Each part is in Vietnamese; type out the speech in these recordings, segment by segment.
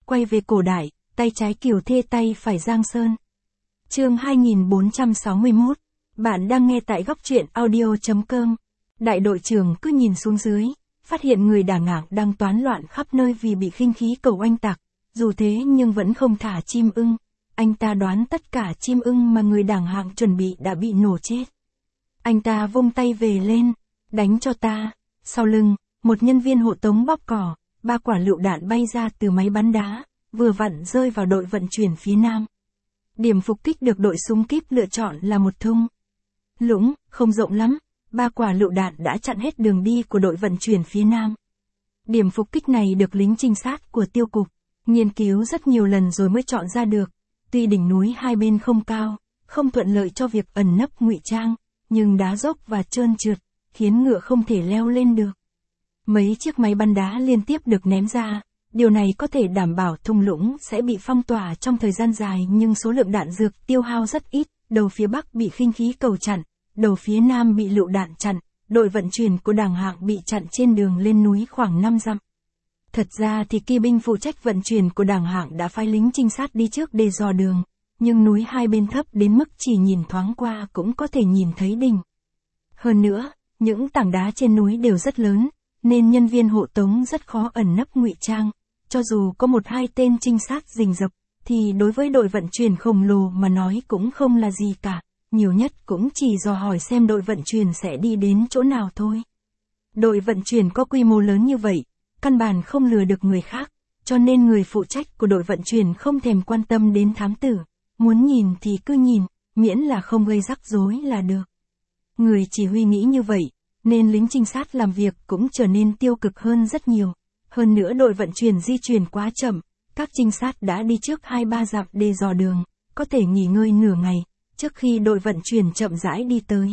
quay về cổ đại, tay trái Kiều Thê tay phải Giang Sơn. Chương 2461. Bạn đang nghe tại góc truyện audio.com. Đại đội trưởng cứ nhìn xuống dưới, phát hiện người Đà Ngạc đang toán loạn khắp nơi vì bị khinh khí cầu oanh tạc, dù thế nhưng vẫn không thả chim ưng. Anh ta đoán tất cả chim ưng mà người Đảng Hạng chuẩn bị đã bị nổ chết. Anh ta vung tay về lên, đánh cho ta. Sau lưng, một nhân viên hộ tống bóp cỏ, 3 quả lựu đạn bay ra từ máy bắn đá, vừa vặn rơi vào đội vận chuyển phía nam. Điểm phục kích được đội súng kíp lựa chọn là một thung lũng, không rộng lắm, 3 quả lựu đạn đã chặn hết đường đi của đội vận chuyển phía nam. Điểm phục kích này được lính trinh sát của tiêu cục nghiên cứu rất nhiều lần rồi mới chọn ra được. Tuy đỉnh núi hai bên không cao, không thuận lợi cho việc ẩn nấp ngụy trang, nhưng đá dốc và trơn trượt, khiến ngựa không thể leo lên được. Mấy chiếc máy bắn đá liên tiếp được ném ra, điều này có thể đảm bảo thung lũng sẽ bị phong tỏa trong thời gian dài, nhưng số lượng đạn dược tiêu hao rất ít. Đầu phía bắc bị khinh khí cầu chặn, đầu phía nam bị lựu đạn chặn, đội vận chuyển của Đảng Hạng bị chặn trên đường lên núi khoảng 5 dặm. Thật ra thì kỵ binh phụ trách vận chuyển của Đảng Hạng đã phái lính trinh sát đi trước để dò đường, nhưng núi hai bên thấp đến mức chỉ nhìn thoáng qua cũng có thể nhìn thấy đỉnh. Hơn nữa, những tảng đá trên núi đều rất lớn, nên nhân viên hộ tống rất khó ẩn nấp ngụy trang. Cho dù có 1-2 tên trinh sát rình rập, thì đối với đội vận chuyển khổng lồ mà nói cũng không là gì cả, nhiều nhất cũng chỉ dò hỏi xem đội vận chuyển sẽ đi đến chỗ nào thôi. Đội vận chuyển có quy mô lớn như vậy, căn bản không lừa được người khác, cho nên người phụ trách của đội vận chuyển không thèm quan tâm đến thám tử, muốn nhìn thì cứ nhìn, miễn là không gây rắc rối là được. Người chỉ huy nghĩ như vậy, nên lính trinh sát làm việc cũng trở nên tiêu cực hơn rất nhiều. Hơn nữa đội vận chuyển di chuyển quá chậm, các trinh sát đã đi trước 2-3 dặm để dò đường, có thể nghỉ ngơi nửa ngày, trước khi đội vận chuyển chậm rãi đi tới.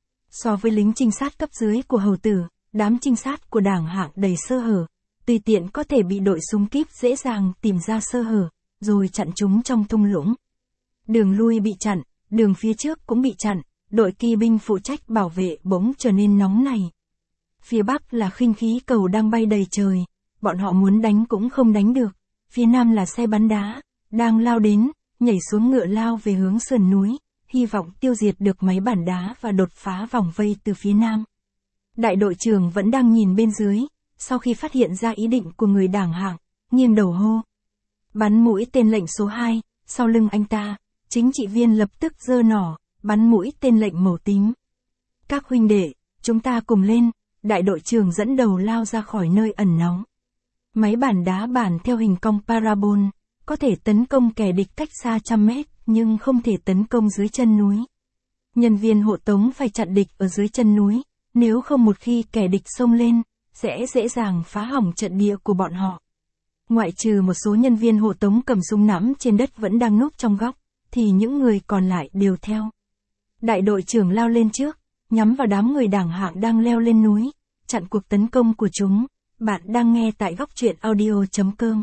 So với lính trinh sát cấp dưới của hầu tử, đám trinh sát của Đảng Hạng đầy sơ hở, tùy tiện có thể bị đội súng kíp dễ dàng tìm ra sơ hở, rồi chặn chúng trong thung lũng. Đường lui bị chặn, đường phía trước cũng bị chặn, đội kỵ binh phụ trách bảo vệ bỗng trở nên nóng này. Phía bắc là khinh khí cầu đang bay đầy trời, bọn họ muốn đánh cũng không đánh được. Phía nam là xe bắn đá, đang lao đến, nhảy xuống ngựa lao về hướng sườn núi, hy vọng tiêu diệt được máy bắn đá và đột phá vòng vây từ phía nam. Đại đội trưởng vẫn đang nhìn bên dưới, sau khi phát hiện ra ý định của người Đảng Hạng, nghiêng đầu hô. Bắn mũi tên lệnh số 2, sau lưng anh ta, chính trị viên lập tức giơ nỏ, bắn mũi tên lệnh màu tím. Các huynh đệ, chúng ta cùng lên, đại đội trưởng dẫn đầu lao ra khỏi nơi ẩn náu. Máy bắn đá bản theo hình cong parabol, có thể tấn công kẻ địch cách xa 100 mét, nhưng không thể tấn công dưới chân núi. Nhân viên hộ tống phải chặn địch ở dưới chân núi, nếu không một khi kẻ địch xông lên, sẽ dễ dàng phá hỏng trận địa của bọn họ. Ngoại trừ một số nhân viên hộ tống cầm súng nắm trên đất vẫn đang núp trong góc, thì những người còn lại đều theo. Đại đội trưởng lao lên trước, nhắm vào đám người Đảng Hạng đang leo lên núi, chặn cuộc tấn công của chúng. Bạn đang nghe tại góc truyện audio.com.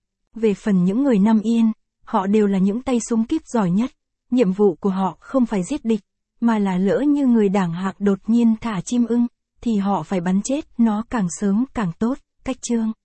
Về phần những người Nam Yên, họ đều là những tay súng kíp giỏi nhất. Nhiệm vụ của họ không phải giết địch, mà là lỡ như người Đảng Hạng đột nhiên thả chim ưng, thì họ phải bắn chết nó càng sớm càng tốt. Cách chương